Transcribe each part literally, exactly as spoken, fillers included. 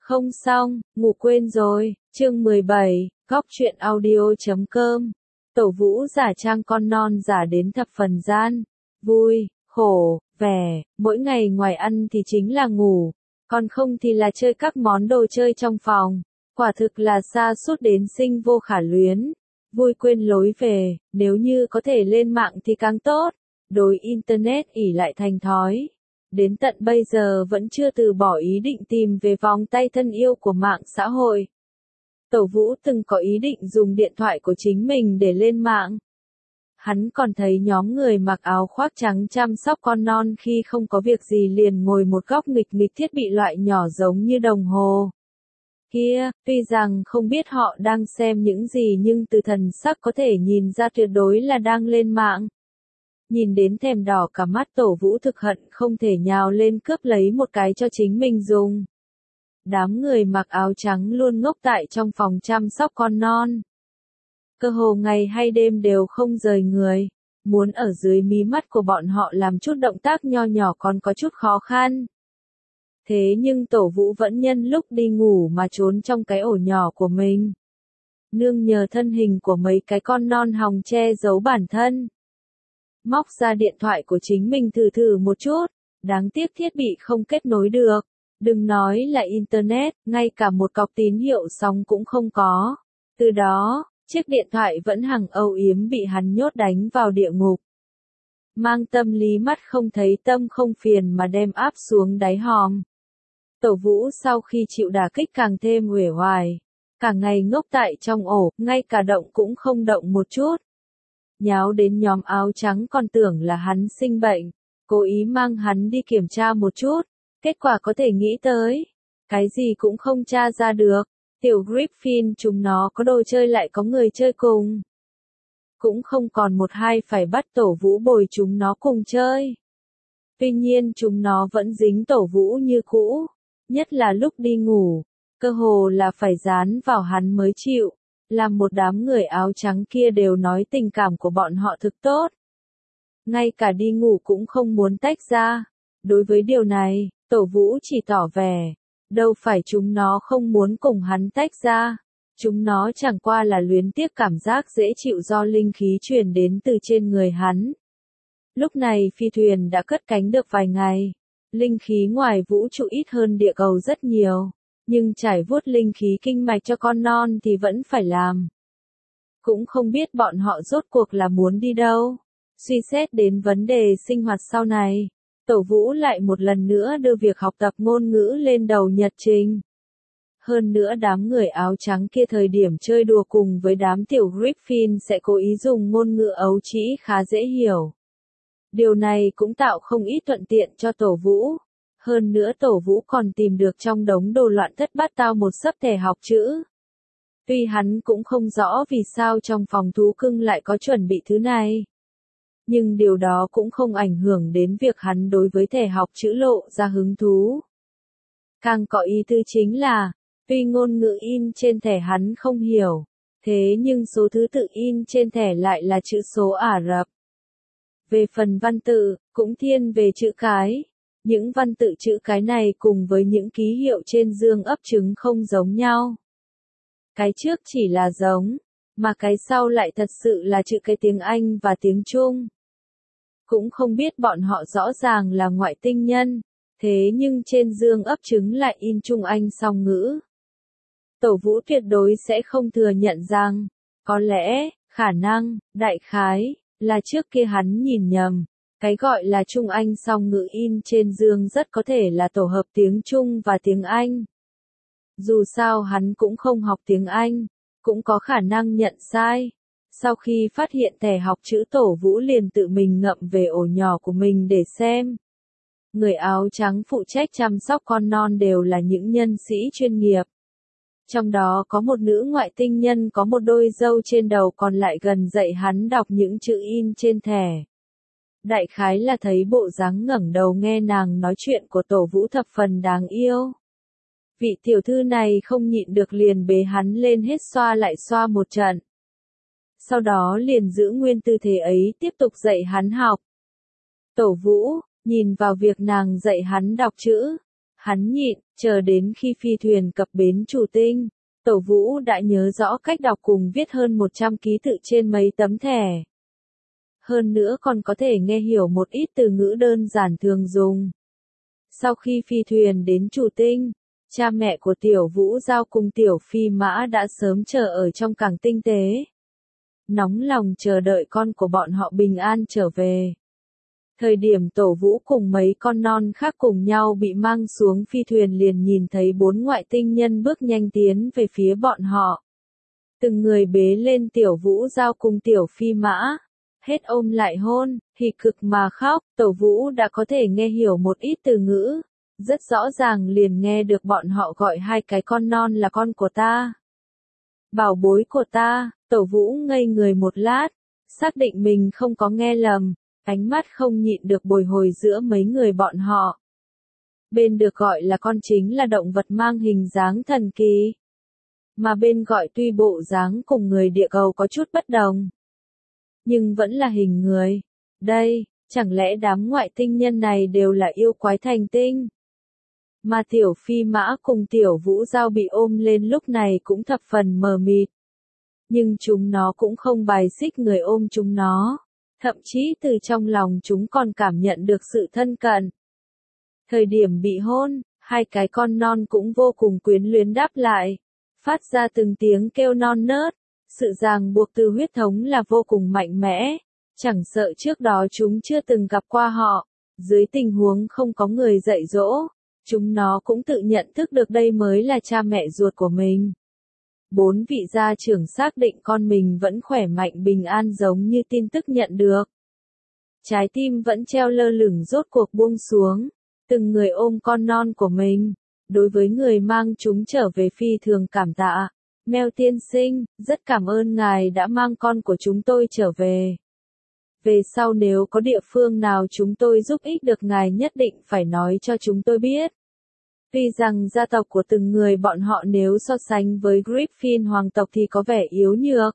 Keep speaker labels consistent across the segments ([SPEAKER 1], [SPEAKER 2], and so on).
[SPEAKER 1] Không xong, ngủ quên rồi, chương mười bảy, góc truyện audio chấm com. Tổ Vũ giả trang con non giả đến thập phần gian, vui, khổ, vẻ, mỗi ngày ngoài ăn thì chính là ngủ, còn không thì là chơi các món đồ chơi trong phòng, quả thực là sa sút đến sinh vô khả luyến, vui quên lối về, nếu như có thể lên mạng thì càng tốt, đối Internet ỷ lại thành thói. Đến tận bây giờ vẫn chưa từ bỏ ý định tìm về vòng tay thân yêu của mạng xã hội. Tổ Vũ từng có ý định dùng điện thoại của chính mình để lên mạng. Hắn còn thấy nhóm người mặc áo khoác trắng chăm sóc con non khi không có việc gì liền ngồi một góc nghịch nghịch thiết bị loại nhỏ giống như đồng hồ. Kia, tuy rằng không biết họ đang xem những gì nhưng từ thần sắc có thể nhìn ra tuyệt đối là đang lên mạng. Nhìn đến thèm đỏ cả mắt Tổ Vũ thực hận không thể nhào lên cướp lấy một cái cho chính mình dùng. Đám người mặc áo trắng luôn ngốc tại trong phòng chăm sóc con non. Cơ hồ ngày hay đêm đều không rời người, muốn ở dưới mí mắt của bọn họ làm chút động tác nho nhỏ còn có chút khó khăn. Thế nhưng Tổ Vũ vẫn nhân lúc đi ngủ mà trốn trong cái ổ nhỏ của mình. Nương nhờ thân hình của mấy cái con non hòng che giấu bản thân. Móc ra điện thoại của chính mình thử thử một chút, đáng tiếc thiết bị không kết nối được, đừng nói là Internet, ngay cả một cọc tín hiệu sóng cũng không có. Từ đó, chiếc điện thoại vẫn hằng âu yếm bị hắn nhốt đánh vào địa ngục. Mang tâm lý mắt không thấy tâm không phiền mà đem áp xuống đáy hòm. Tổ Vũ sau khi chịu đả kích càng thêm uể oải, cả ngày ngốc tại trong ổ, ngay cả động cũng không động một chút. Nháo đến nhóm áo trắng còn tưởng là hắn sinh bệnh, cố ý mang hắn đi kiểm tra một chút, kết quả có thể nghĩ tới, cái gì cũng không tra ra được, tiểu Griffin chúng nó có đồ chơi lại có người chơi cùng. Cũng không còn một hai phải bắt Tổ Vũ bồi chúng nó cùng chơi. Tuy nhiên chúng nó vẫn dính Tổ Vũ như cũ, nhất là lúc đi ngủ, cơ hồ là phải dán vào hắn mới chịu. Làm một đám người áo trắng kia đều nói tình cảm của bọn họ thực tốt. Ngay cả đi ngủ cũng không muốn tách ra. Đối với điều này, Tổ Vũ chỉ tỏ vẻ. Đâu phải chúng nó không muốn cùng hắn tách ra. Chúng nó chẳng qua là luyến tiếc cảm giác dễ chịu do linh khí truyền đến từ trên người hắn. Lúc này phi thuyền đã cất cánh được vài ngày. Linh khí ngoài vũ trụ ít hơn địa cầu rất nhiều. Nhưng trải vuốt linh khí kinh mạch cho con non thì vẫn phải làm. Cũng không biết bọn họ rốt cuộc là muốn đi đâu. Suy xét đến vấn đề sinh hoạt sau này, Tổ Vũ lại một lần nữa đưa việc học tập ngôn ngữ lên đầu nhật trình. Hơn nữa đám người áo trắng kia thời điểm chơi đùa cùng với đám tiểu Griffin sẽ cố ý dùng ngôn ngữ ấu trĩ khá dễ hiểu. Điều này cũng tạo không ít thuận tiện cho Tổ Vũ. Hơn nữa Tổ Vũ còn tìm được trong đống đồ loạn thất bát tao một xấp thẻ học chữ. Tuy hắn cũng không rõ vì sao trong phòng thú cưng lại có chuẩn bị thứ này. Nhưng điều đó cũng không ảnh hưởng đến việc hắn đối với thẻ học chữ lộ ra hứng thú. Càng có ý tứ chính là, tuy ngôn ngữ in trên thẻ hắn không hiểu, thế nhưng số thứ tự in trên thẻ lại là chữ số Ả Rập. Về phần văn tự, cũng thiên về chữ cái. Những văn tự chữ cái này cùng với những ký hiệu trên dương ấp trứng không giống nhau. Cái trước chỉ là giống, mà cái sau lại thật sự là chữ cái tiếng Anh và tiếng Trung. Cũng không biết bọn họ rõ ràng là ngoại tinh nhân, thế nhưng trên dương ấp trứng lại in Trung Anh song ngữ. Tổ Vũ tuyệt đối sẽ không thừa nhận rằng, có lẽ, khả năng, đại khái, là trước kia hắn nhìn nhầm. Cái gọi là Trung Anh song ngữ in trên dương rất có thể là tổ hợp tiếng Trung và tiếng Anh. Dù sao hắn cũng không học tiếng Anh, cũng có khả năng nhận sai. Sau khi phát hiện thẻ học chữ Tổ Vũ liền tự mình ngậm về ổ nhỏ của mình để xem. Người áo trắng phụ trách chăm sóc con non đều là những nhân sĩ chuyên nghiệp. Trong đó có một nữ ngoại tinh nhân có một đôi râu trên đầu còn lại gần dạy hắn đọc những chữ in trên thẻ. Đại khái là thấy bộ dáng ngẩng đầu nghe nàng nói chuyện của Tổ Vũ thập phần đáng yêu. Vị tiểu thư này không nhịn được liền bế hắn lên hết xoa lại xoa một trận. Sau đó liền giữ nguyên tư thế ấy tiếp tục dạy hắn học. Tổ Vũ, nhìn vào việc nàng dạy hắn đọc chữ, Hắn nhịn, chờ đến khi phi thuyền cập bến Chủ Tinh, Tổ Vũ đã nhớ rõ cách đọc cùng viết hơn một trăm ký tự trên mấy tấm thẻ. Hơn nữa còn có thể nghe hiểu một ít từ ngữ đơn giản thường dùng. Sau khi phi thuyền đến Chủ Tinh, cha mẹ của Tiểu Vũ Giao cùng Tiểu Phi Mã đã sớm chờ ở trong cảng tinh tế. Nóng lòng chờ đợi con của bọn họ bình an trở về. Thời điểm Tổ Vũ cùng mấy con non khác cùng nhau bị mang xuống phi thuyền liền nhìn thấy bốn ngoại tinh nhân bước nhanh tiến về phía bọn họ. Từng người bế lên Tiểu Vũ Giao cùng Tiểu Phi Mã. Hết ôm lại hôn, hỉ cực mà khóc, Tổ Vũ đã có thể nghe hiểu một ít từ ngữ. Rất rõ ràng liền nghe được bọn họ gọi hai cái con non là con của ta. Bảo bối của ta, Tổ Vũ ngây người một lát, xác định mình không có nghe lầm, ánh mắt không nhịn được bồi hồi giữa mấy người bọn họ. Bên được gọi là con chính là động vật mang hình dáng thần kỳ. Mà bên gọi tuy bộ dáng cùng người địa cầu có chút bất đồng. Nhưng vẫn là hình người. Đây, chẳng lẽ đám ngoại tinh nhân này đều là yêu quái thành tinh? Mà Tiểu Phi Mã cùng Tiểu Vũ Giao bị ôm lên lúc này cũng thập phần mờ mịt. Nhưng chúng nó cũng không bài xích người ôm chúng nó. Thậm chí từ trong lòng chúng còn cảm nhận được sự thân cận. Thời điểm bị hôn, hai cái con non cũng vô cùng quyến luyến đáp lại. Phát ra từng tiếng kêu non nớt. Sự ràng buộc từ huyết thống là vô cùng mạnh mẽ. Chẳng sợ trước đó chúng chưa từng gặp qua họ. Dưới tình huống không có người dạy dỗ. Chúng nó cũng tự nhận thức được đây mới là cha mẹ ruột của mình. Bốn vị gia trưởng xác định con mình vẫn khỏe mạnh bình an giống như tin tức nhận được. Trái tim vẫn treo lơ lửng rốt cuộc buông xuống. Từng người ôm con non của mình. Đối với người mang chúng trở về phi thường cảm tạ. Mèo tiên sinh, rất cảm ơn ngài đã mang con của chúng tôi trở về. Về sau nếu có địa phương nào chúng tôi giúp ích được ngài nhất định phải nói cho chúng tôi biết. Tuy rằng gia tộc của từng người bọn họ nếu so sánh với Griffin hoàng tộc thì có vẻ yếu nhược.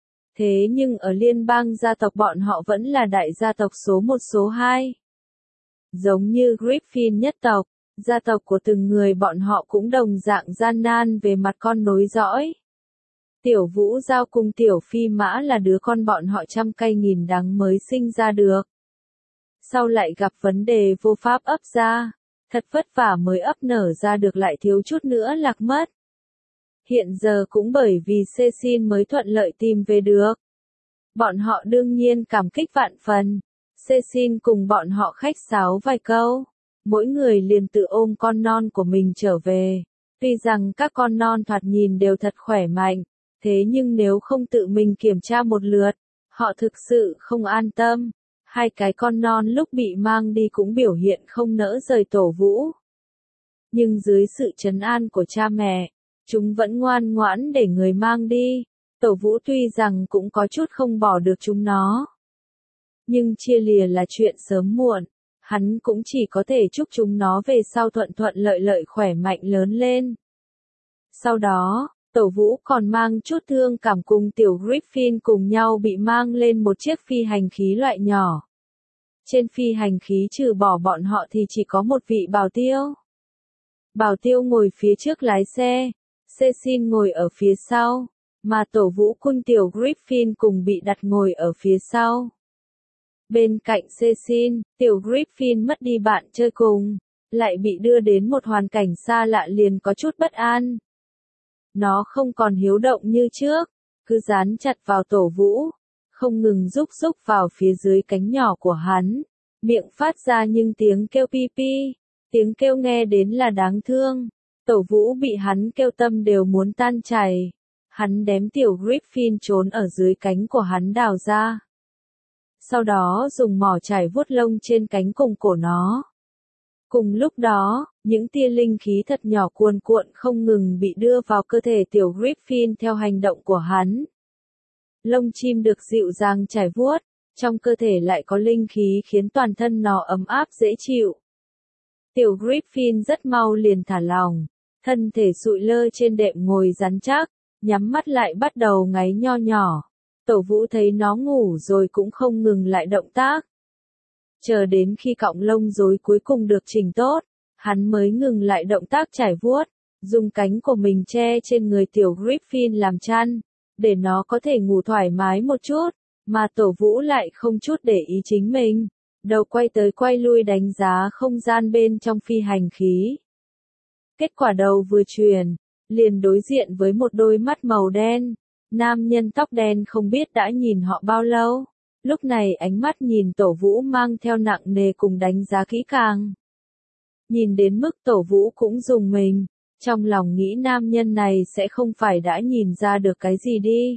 [SPEAKER 1] Thế nhưng ở liên bang gia tộc bọn họ vẫn là đại gia tộc số một số hai. Giống như Griffin nhất tộc, gia tộc của từng người bọn họ cũng đồng dạng gian nan về mặt con nối dõi. Tiểu Vũ Giao cùng Tiểu Phi Mã là đứa con bọn họ trăm cay nghìn đắng mới sinh ra được. Sau lại gặp vấn đề vô pháp ấp ra. Thật vất vả mới ấp nở ra được lại thiếu chút nữa lạc mất. Hiện giờ cũng bởi vì Cecil mới thuận lợi tìm về được. Bọn họ đương nhiên cảm kích vạn phần. Cecil cùng bọn họ khách sáo vài câu. Mỗi người liền tự ôm con non của mình trở về. Tuy rằng các con non thoạt nhìn đều thật khỏe mạnh. Thế nhưng nếu không tự mình kiểm tra một lượt, họ thực sự không an tâm. Hai cái con non lúc bị mang đi cũng biểu hiện không nỡ rời Tổ Vũ. Nhưng dưới sự trấn an của cha mẹ, chúng vẫn ngoan ngoãn để người mang đi. Tổ Vũ tuy rằng cũng có chút không bỏ được chúng nó. Nhưng chia lìa là chuyện sớm muộn, hắn cũng chỉ có thể chúc chúng nó về sau thuận thuận lợi lợi khỏe mạnh lớn lên. Sau đó, Tổ Vũ còn mang chút thương cảm cùng Tiểu Griffin cùng nhau bị mang lên một chiếc phi hành khí loại nhỏ. Trên phi hành khí trừ bỏ bọn họ thì chỉ có một vị bảo tiêu. Bảo tiêu ngồi phía trước lái xe, Cecil ngồi ở phía sau, mà Tổ Vũ cùng Tiểu Griffin cùng bị đặt ngồi ở phía sau. Bên cạnh Cecil, Tiểu Griffin mất đi bạn chơi cùng, lại bị đưa đến một hoàn cảnh xa lạ liền có chút bất an. Nó không còn hiếu động như trước, cứ dán chặt vào Tổ Vũ, không ngừng rúc rúc vào phía dưới cánh nhỏ của hắn, miệng phát ra những tiếng kêu pi pi, tiếng kêu nghe đến là đáng thương. Tổ Vũ bị hắn kêu tâm đều muốn tan chảy. Hắn đếm Tiểu Griffin trốn ở dưới cánh của hắn đào ra. Sau đó dùng mỏ chải vuốt lông trên cánh cùng cổ nó. Cùng lúc đó, những tia linh khí thật nhỏ cuồn cuộn không ngừng bị đưa vào cơ thể Tiểu Griffin theo hành động của hắn. Lông chim được dịu dàng chải vuốt, trong cơ thể lại có linh khí khiến toàn thân nó ấm áp dễ chịu. Tiểu Griffin rất mau liền thả lỏng, thân thể sụi lơ trên đệm ngồi rắn chắc, nhắm mắt lại bắt đầu ngáy nho nhỏ. Tổ Vũ thấy nó ngủ rồi cũng không ngừng lại động tác. Chờ đến khi cọng lông rối cuối cùng được chỉnh tốt, Hắn mới ngừng lại động tác trải vuốt, dùng cánh của mình che trên người tiểu Griffin làm chăn, để nó có thể ngủ thoải mái một chút, mà Tổ Vũ lại không chút để ý chính mình, đầu quay tới quay lui đánh giá không gian bên trong phi hành khí. Kết quả đầu vừa truyền, liền đối diện với một đôi mắt màu đen, nam nhân tóc đen không biết đã nhìn họ bao lâu, lúc này ánh mắt nhìn Tổ Vũ mang theo nặng nề cùng đánh giá kỹ càng. Nhìn đến mức Tổ Vũ cũng dùng mình, trong lòng nghĩ nam nhân này sẽ không phải đã nhìn ra được cái gì đi.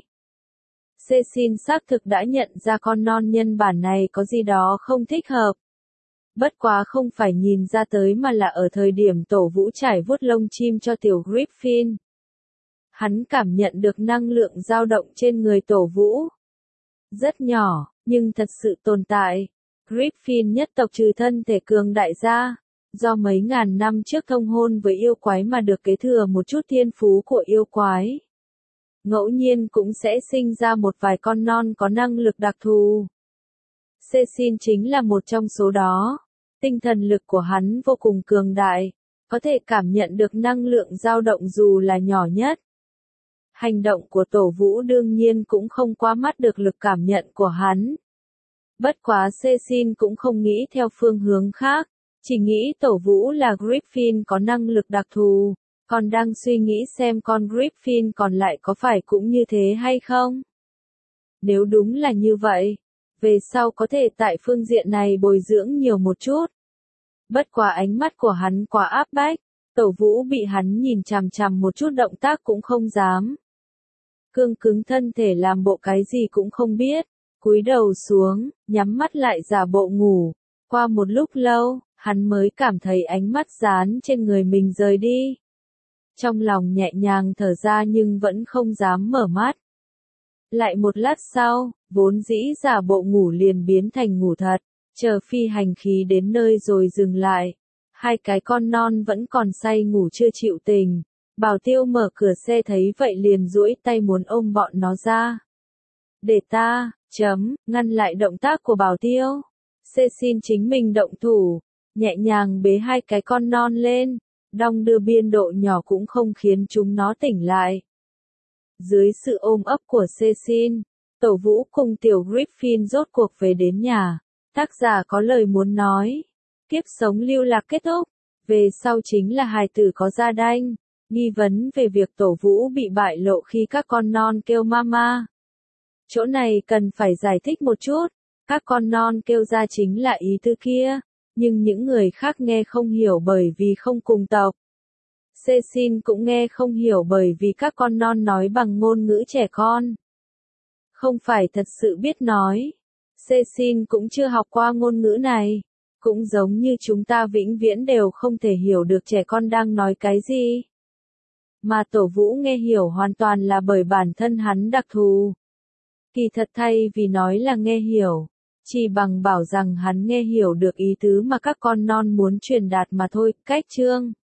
[SPEAKER 1] Cecil xác thực đã nhận ra con non nhân bản này có gì đó không thích hợp. Bất quá không phải nhìn ra tới mà là ở thời điểm Tổ Vũ trải vuốt lông chim cho tiểu Griffin. Hắn cảm nhận được năng lượng dao động trên người Tổ Vũ. Rất nhỏ, nhưng thật sự tồn tại. Griffin nhất tộc trừ thân thể cường đại gia, do mấy ngàn năm trước thông hôn với yêu quái mà được kế thừa một chút thiên phú của yêu quái. Ngẫu nhiên cũng sẽ sinh ra một vài con non có năng lực đặc thù. Cecil chính là một trong số đó. Tinh thần lực của hắn vô cùng cường đại, có thể cảm nhận được năng lượng dao động dù là nhỏ nhất. Hành động của Tổ Vũ đương nhiên cũng không qua mắt được lực cảm nhận của hắn. Bất quá Cecil cũng không nghĩ theo phương hướng khác, chỉ nghĩ Tổ Vũ là Griffin có năng lực đặc thù, còn đang suy nghĩ xem con Griffin còn lại có phải cũng như thế hay không. Nếu đúng là như vậy, về sau có thể tại phương diện này bồi dưỡng nhiều một chút. Bất quá ánh mắt của hắn quá áp bách, Tổ Vũ bị hắn nhìn chằm chằm một chút động tác cũng không dám. Cương cứng thân thể làm bộ cái gì cũng không biết, cúi đầu xuống, nhắm mắt lại giả bộ ngủ. Qua một lúc lâu, hắn mới cảm thấy ánh mắt dán trên người mình rời đi. Trong lòng nhẹ nhàng thở ra nhưng vẫn không dám mở mắt. Lại một lát sau, vốn dĩ giả bộ ngủ liền biến thành ngủ thật, chờ phi hành khí đến nơi rồi dừng lại. Hai cái con non vẫn còn say ngủ chưa chịu tình. Bảo Tiêu mở cửa xe thấy vậy liền duỗi tay muốn ôm bọn nó ra. Để ta, chấm, ngăn lại động tác của Bảo Tiêu. Cecil chính mình động thủ, nhẹ nhàng bế hai cái con non lên, đong đưa biên độ nhỏ cũng không khiến chúng nó tỉnh lại. Dưới sự ôm ấp của Cecil, Tổ Vũ cùng tiểu Griffin rốt cuộc về đến nhà. Tác giả có lời muốn nói. Kiếp sống lưu lạc kết thúc. Về sau chính là hài tử có gia đanh. Nghi vấn về việc Tổ Vũ bị bại lộ khi các con non kêu mama. Chỗ này cần phải giải thích một chút. Các con non kêu ra chính là ý tứ kia. Nhưng những người khác nghe không hiểu bởi vì không cùng tộc. Cecil cũng nghe không hiểu bởi vì các con non nói bằng ngôn ngữ trẻ con. Không phải thật sự biết nói. Cecil cũng chưa học qua ngôn ngữ này. Cũng giống như chúng ta vĩnh viễn đều không thể hiểu được trẻ con đang nói cái gì. Mà Tổ Vũ nghe hiểu hoàn toàn là bởi bản thân hắn đặc thù. Kỳ thật thay vì nói là nghe hiểu, chỉ bằng bảo rằng hắn nghe hiểu được ý tứ mà các con non muốn truyền đạt mà thôi. Cách chương